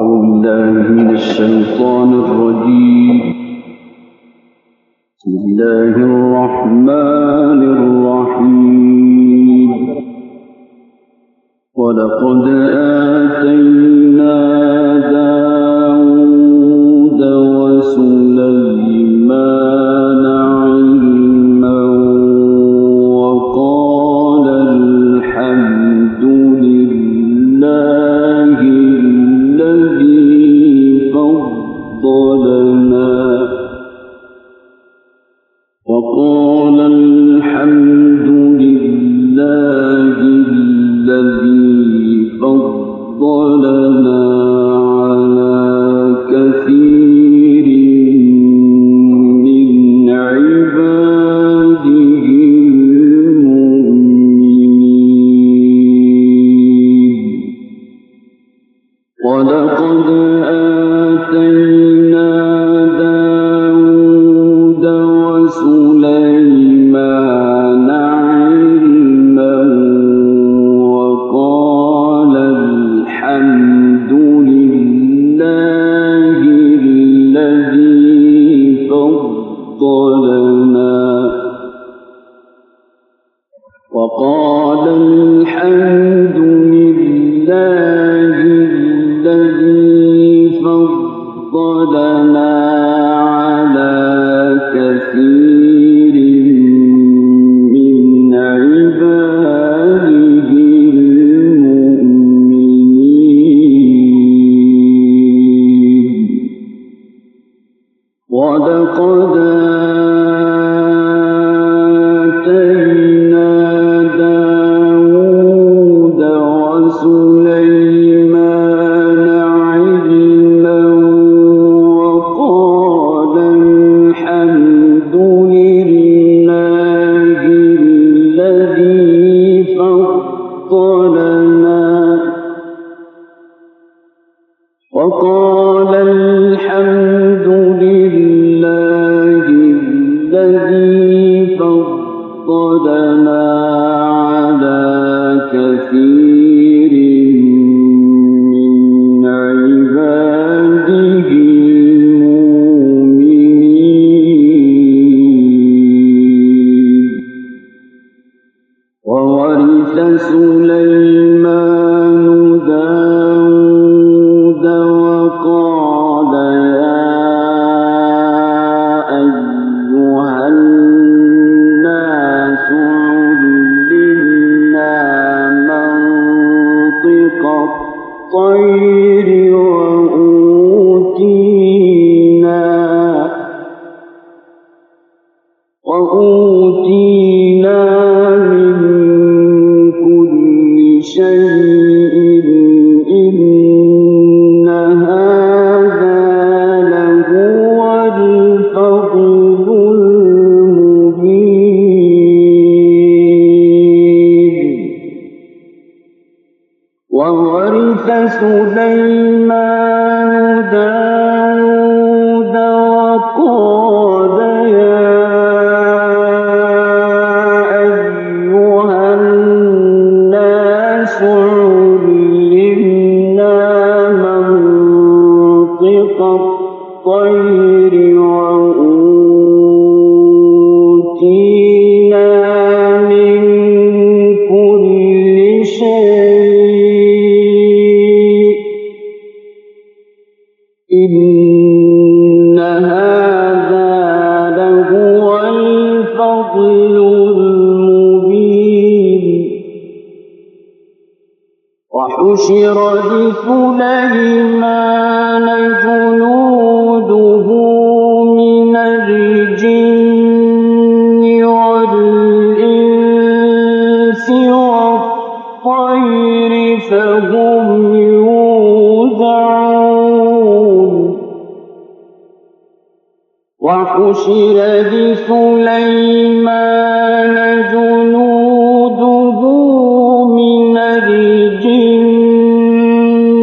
بالله من الشيطان الرجيم. بسم الله الرحمن الرحيم. ولقد آتينا داود وسليمان علما وقال الحمد لله الذي فضلنا على كثير من عباده المؤمنين. ولقد آتينا داود وسليمان علما وقال الحمد لله الذي فضلنا على كثير من عباده المؤمنين. ولقد آتينا داود وسليمان علما وقال الحمد لله الذي فضلنا على كثير من عباده المؤمنين. وورث سليمان داود وقال يا أيها الناس علمنا منطق الطير وأوتينا من كل شيء إن هذا لهو الفضل المبين. وورث سليمان داود وقال يا أيها الناس علمنا منطق الطير وأوتينا من كل شيء إن هذا لهو الفضل المبين. وحشر لسليمان جنوده من الجن والإنس والطير فهم يوزعون. وحشر لسليمان جنوده من الجن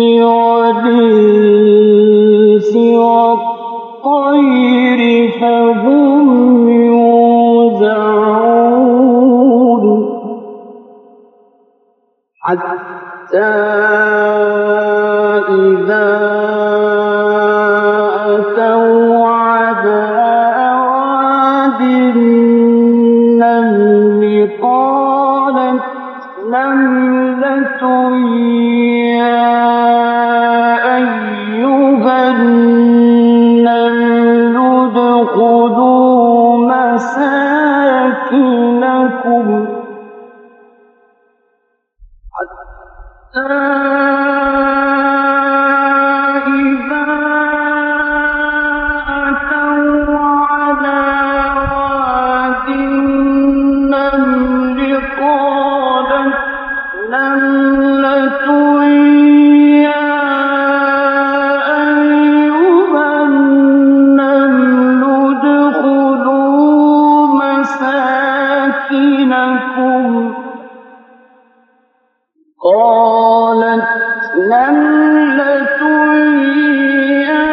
والإنس والطير فهم يوزعون. حتى إذا أتوا على واد النمل قالت نملة يا أيها النمل ادخلوا مساكنكم حتى إذا أتوا على واد النمل قالت نملة يا أيها النمل ادخلوا مساكنكم قالت نملة يا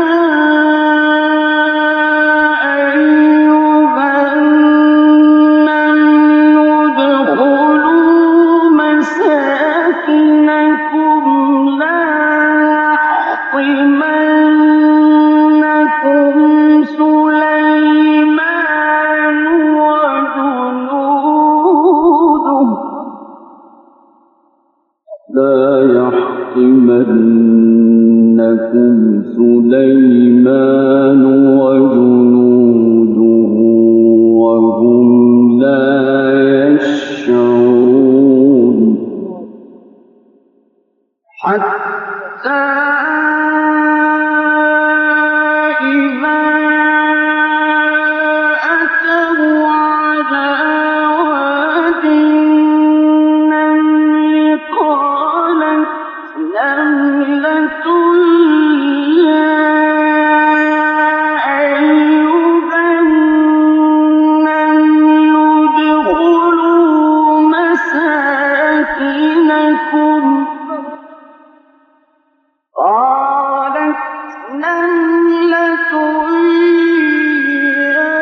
أيها النمل ادخلوا مساكنكم لا يحطمنكم سليمان وجنوده لا يحطمنكم سليمان وجنوده وهم لا يشعرون حتى إذا أتوا على واد النمل قالت نملة يا أيها النمل ادخلوا مساكنكم قالت نملة يا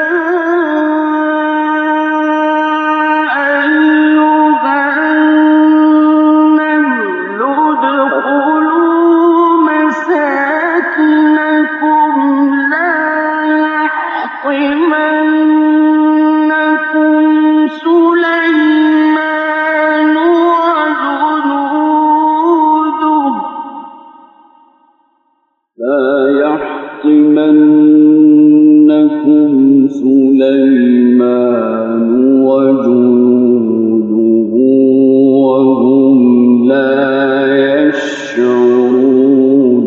أيها النمل ادخلوا مساكنكم لا يحطمنكم سليمان وجنوده لا يحطمنكم سليمان وجنوده وهم لا يشعرون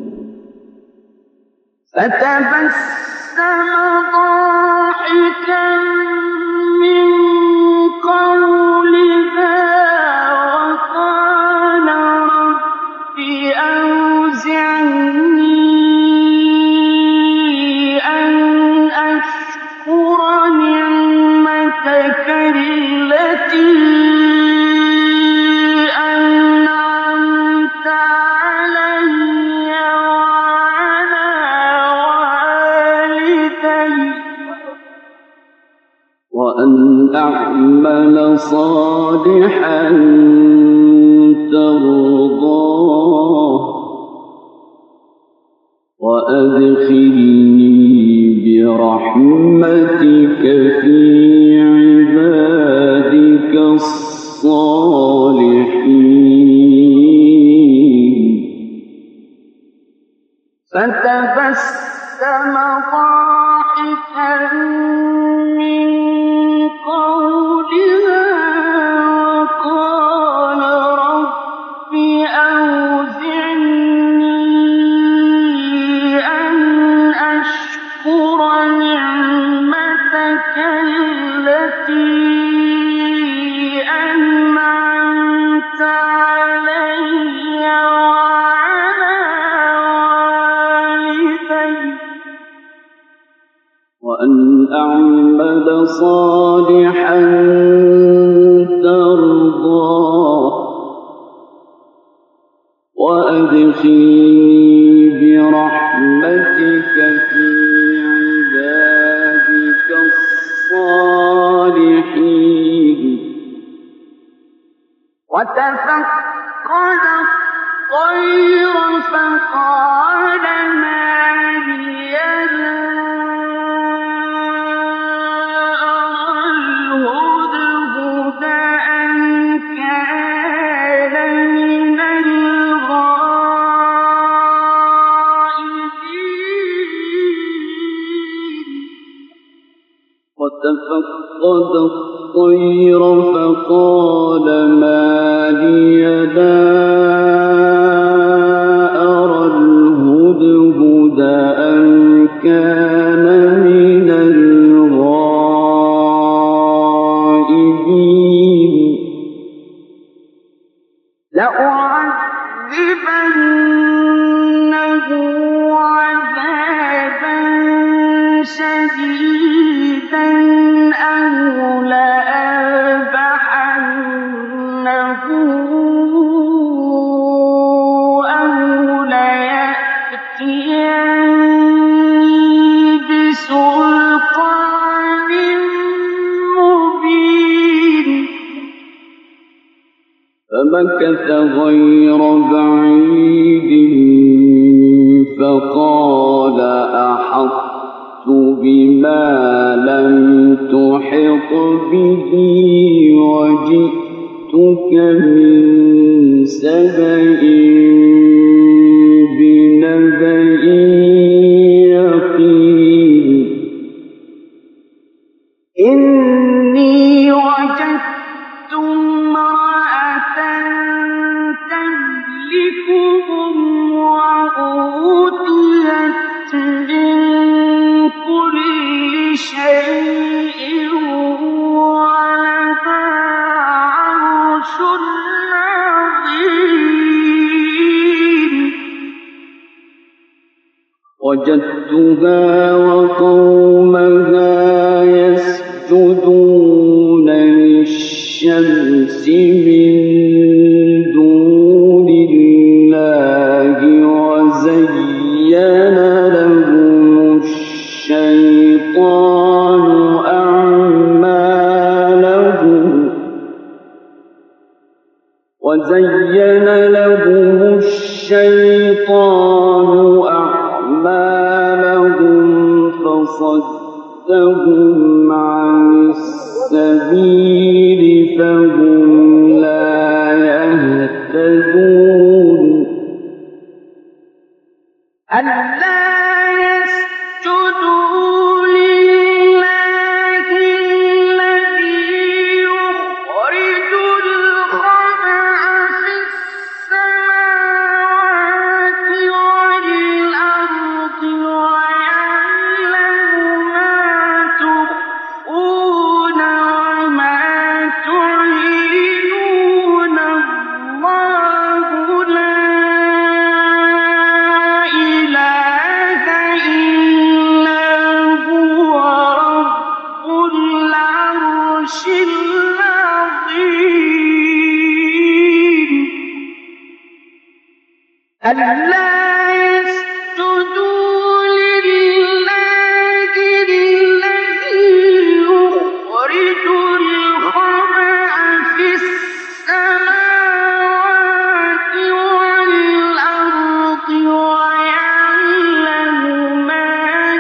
فتبسم ضاحكا من قولها وقال رب أوزعني أن أشكر نعمتك التي أنعمت علي وعلى والدي وأن أعمل صالحا ترضاه وأدخلني برحمتك في عبادك الصالحين فتبسم ضاحكا من قولها وقال رب أوزعني أن أشكر نعمتك التي أنعمت علي وعلى والدي وأن أعمل صالحا ترضاه وأدخلني برحمتك في عبادك الصالحين وتفقد الطير فقال ما لي لا أرى الهدهد أم كان من الغائبين وتفقد الطير فقال ما لي لا أرى الهدهد أم كان من الغائبين لأعذبنه عذابا شديدا أو لأذبحنه أو ليأتيني بسلطان مبين فمكث غير بعيد فقال أحطت بما لم تحط به وجئتك من سبأ بنبأ يقين إني وجدت امرأة تملكهم وأوتيت من كل شيء ولها عرش عظيم وجدتها وقومها يسجدون للشمس من دون الله وزين لهم الشيطان أعمالهم فصدهم عن السبيل فهم لا يهتدون ألا يسجدوا لله الذي يخرج الخبأ في السماوات والأرض ويعلم ما تخفون وما تعلنون الله لا إله إلا هو رب العرش العظيم ألا يسجدوا لله الذي يخرج الخبأ في السماوات والأرض ويعلم ما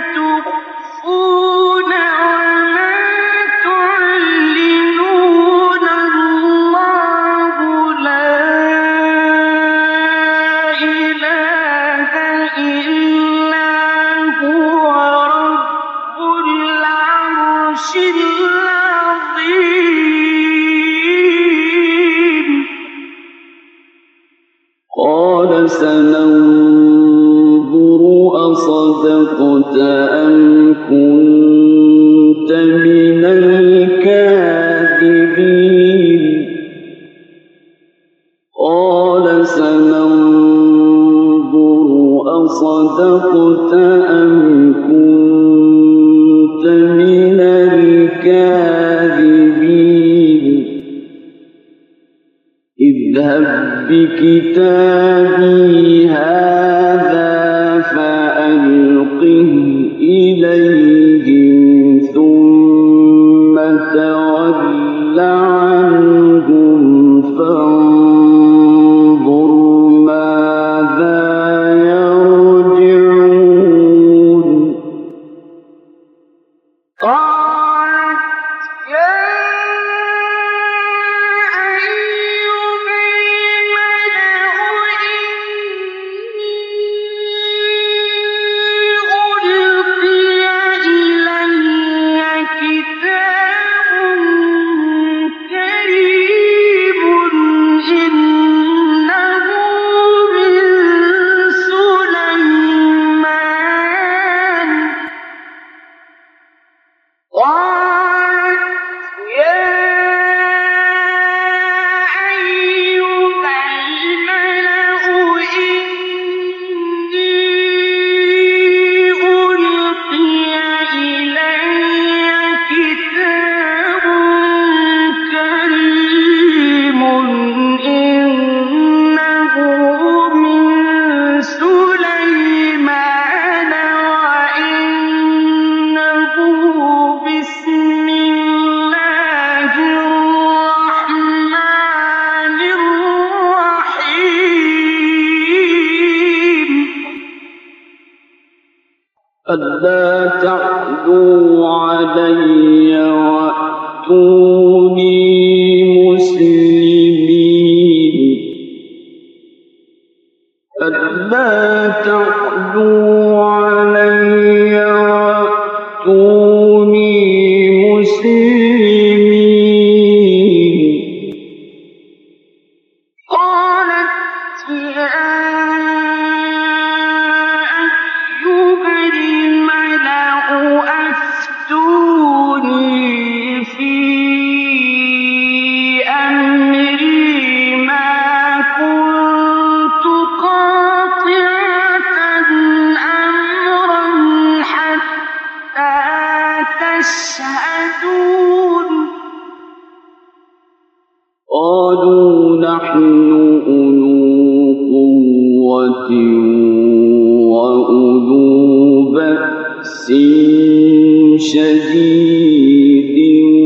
تخفون وما تعلنون الله لا إله إلا هو رب العرش العظيم قال سننظر أصدقت أم كنت من الكاذبين قال سننظر أصدقت أم كنت من الكاذبين اذهب بكتابي هذا فألقه إليهم ثم تول عنهم فانظر ألا تعلوا علي وأتوني مسلمين ألا تعلوا علي وأتوني مسلمين قالت يا أيها الملأ أفتوني في أمري ما كنت قاطعة أمرا حتى تشهدون قالوا نحن أولو قوة وأولو بأس شديد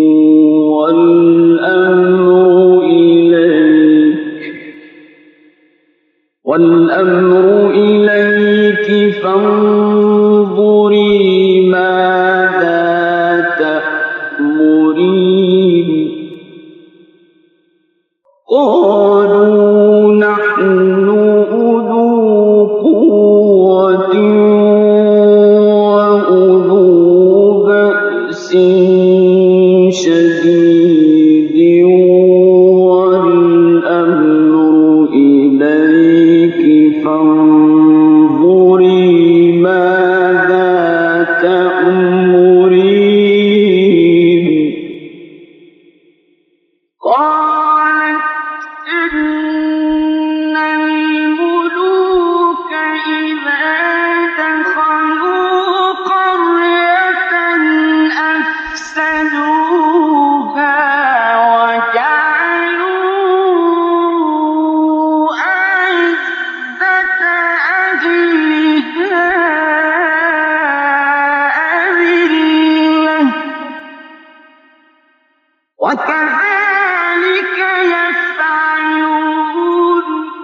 والأمر إليك فانظري ماذا تأمرين قالوا نحن أولو قوة وأولو بأس شديد والأمر إليك فانظري ماذا تأمرين قالت إن الملوك إذا دخلوا قرية أفسدوها وجعلوا أعزة أهلها أذلة وكذلك يفعلون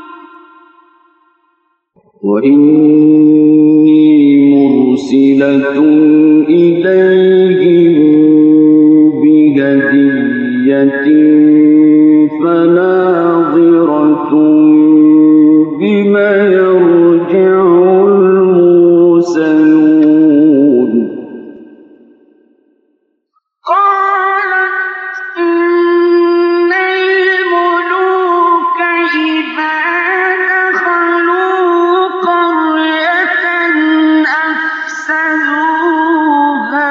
وإني مرسلة إليهم بهدية فناظرة بما يرجع المرسلون قالت إن الملوك إذا دخلوا قرية أفسدوها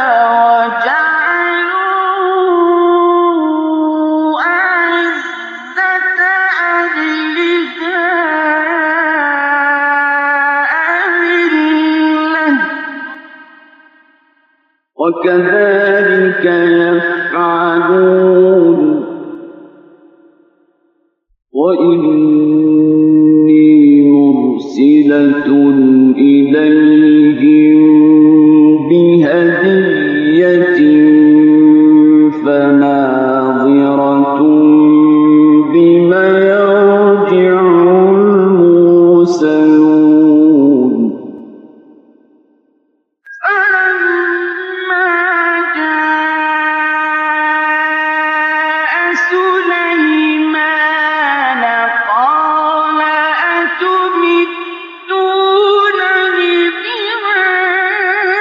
وجعلوا أعزة أهلها أذلة وكذلك يفعلون وإني مرسلة إليهم بهدية فناظرة بما يرجع المرسلون فلما جاء سليمان قال أتمدونني بمال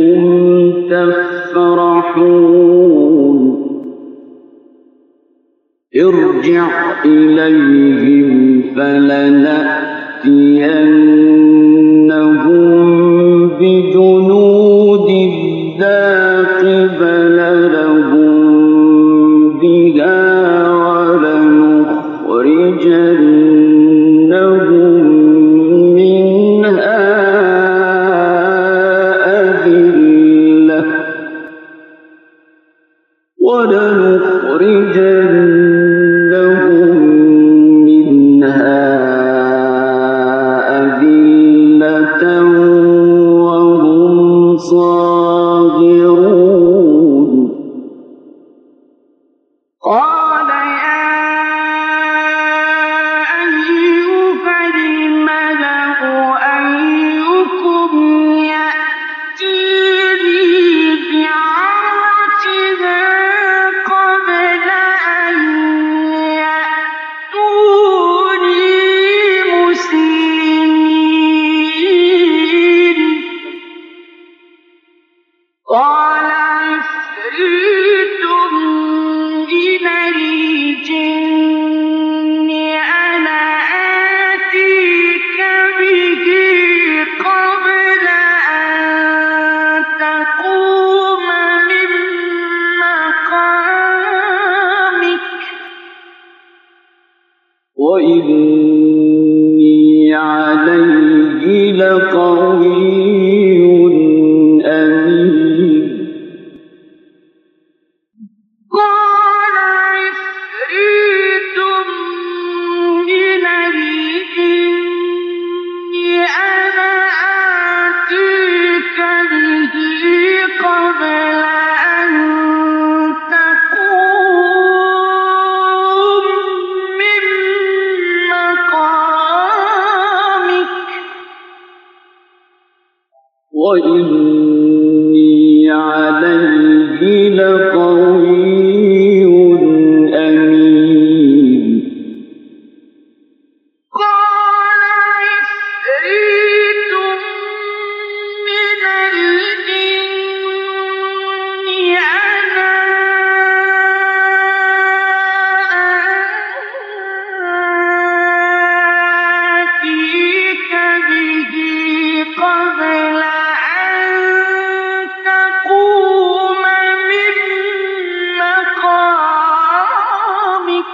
تفرحون ارجع إليهم فلنأتينهم بجنود لا قبل لهم بها ولنخرجنهم منها أذلة وهم صاغرون قال يا أيها الملأ أيكم يأتيني بعرشها قبل أن يأتوني مسلمين قال عفريت من الجن أنا آتيك به قبل أن تقوم من مقامك وإني عليه لقوي أمين قال عفريت من الجن أنا آتيك به قبل أن تقوم من مقامك وإني عليه لقوي أمين قال عفريت من الجن أنا آتيك به قبل أن تقوم من مقامك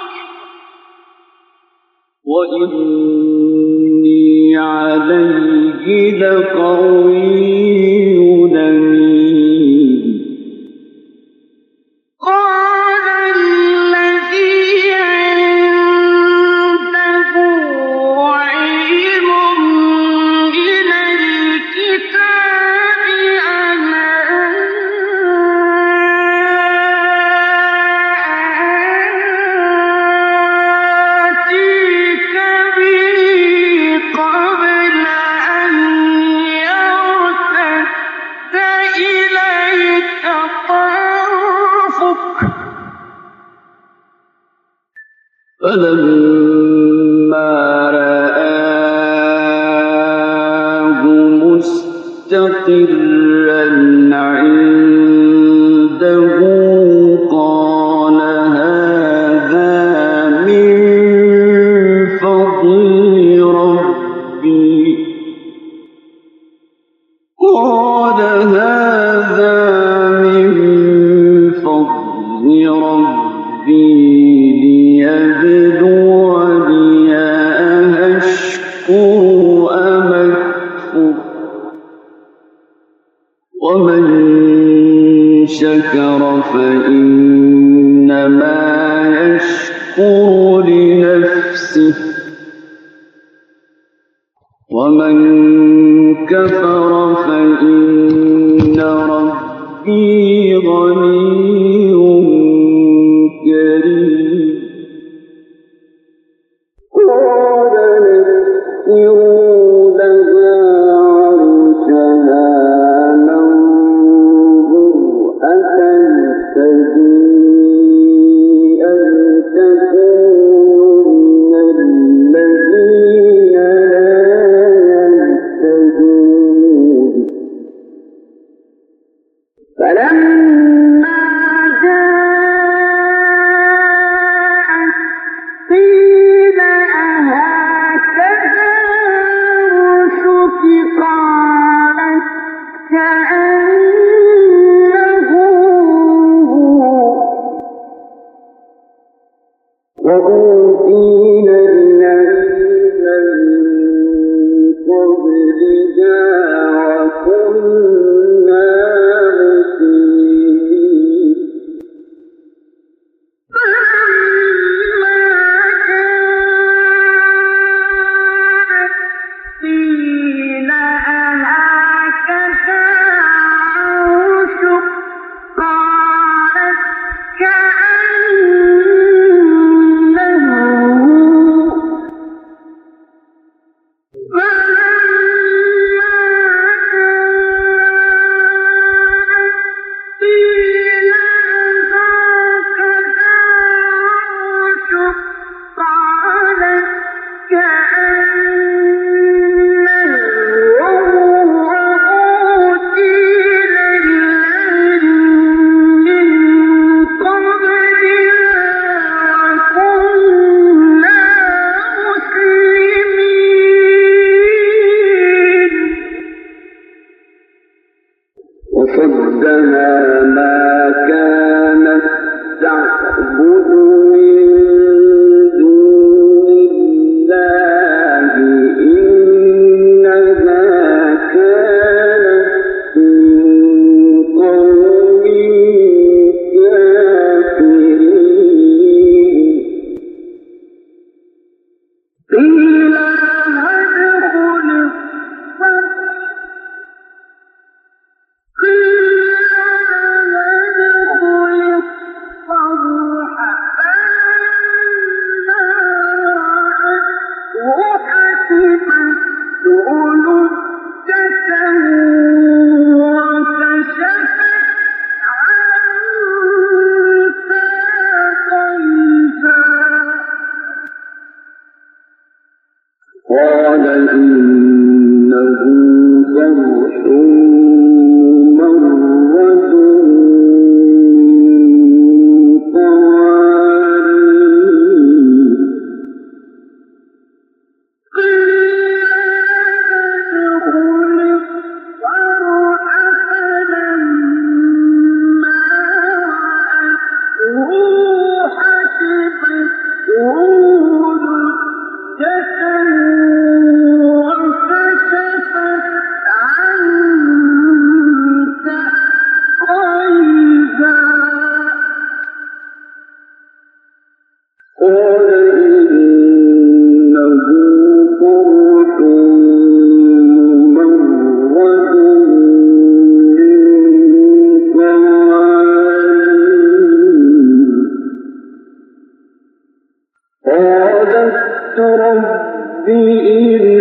وإني عليه لقوي أمين قال الذي عنده علم من الكتاب أنا آتيك به قبل أن يرتد إليك طرفك فلما رآه مستقرا عنده قال هذا من فضل ربي ليبلوني أشكر أم أكفر ومن شكر فإنما يشكر لنفسه ومن كفر فإن ربي غني كريم قال نكروا لها عرشها ننظر أتهتدي أم تكون من الذين لا يهتدون فلما جاءت قيل أهكذا رشك قالت كأنه وأوتينا العلم من قبلها وكنا مسلمين فلما جاءت قيل أهكذا عرشك قالت كأنه وصدها ما كانت تعبد من دون الله إنها كانت من قوم كافرين قيل ادخل قال إنه صرح ممرد من قوارير قال إنه صرح ممرد من قوارير قالت رب